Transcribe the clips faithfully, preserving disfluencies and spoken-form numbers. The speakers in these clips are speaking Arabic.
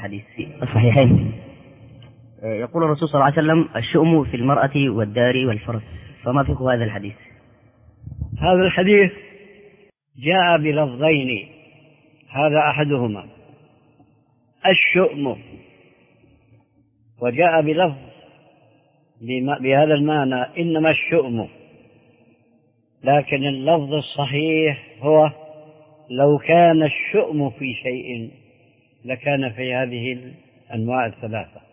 حديث الصحيحين يقول الرسول صلى الله عليه وسلم: الشؤم في المرأة والدار والفرس، فما فقه هذا الحديث؟ هذا الحديث جاء بلفظين، هذا أحدهما الشؤم، وجاء بلفظ بهذا المعنى إنما الشؤم، لكن اللفظ الصحيح هو لو كان الشؤم في شيء لكان في هذه الأنواع الثلاثة.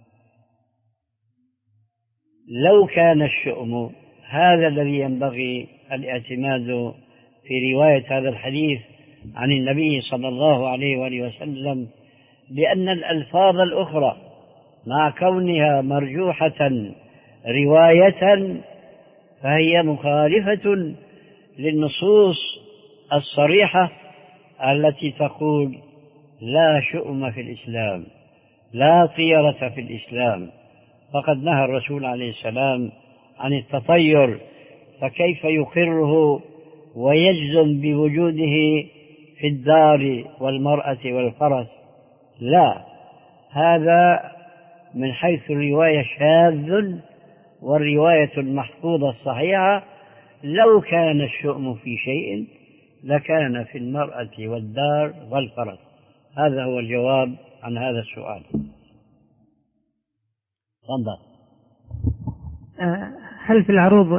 لو كان الشؤم، هذا الذي ينبغي الاعتماد في رواية هذا الحديث عن النبي صلى الله عليه وآله وسلم، لأن الألفاظ الأخرى مع كونها مرجوحة رواية فهي مخالفة للنصوص الصريحة التي تقول لا شؤم في الإسلام، لا طيرة في الإسلام، فقد نهى الرسول عليه السلام عن التطير، فكيف يقره ويجزم بوجوده في الدار والمرأة والفرس؟ لا، هذا من حيث الرواية شاذ، والرواية المحفوظة الصحيحة لو كان الشؤم في شيء لكان في المرأة والدار والفرس. هذا هو الجواب عن هذا السؤال. هل في العروض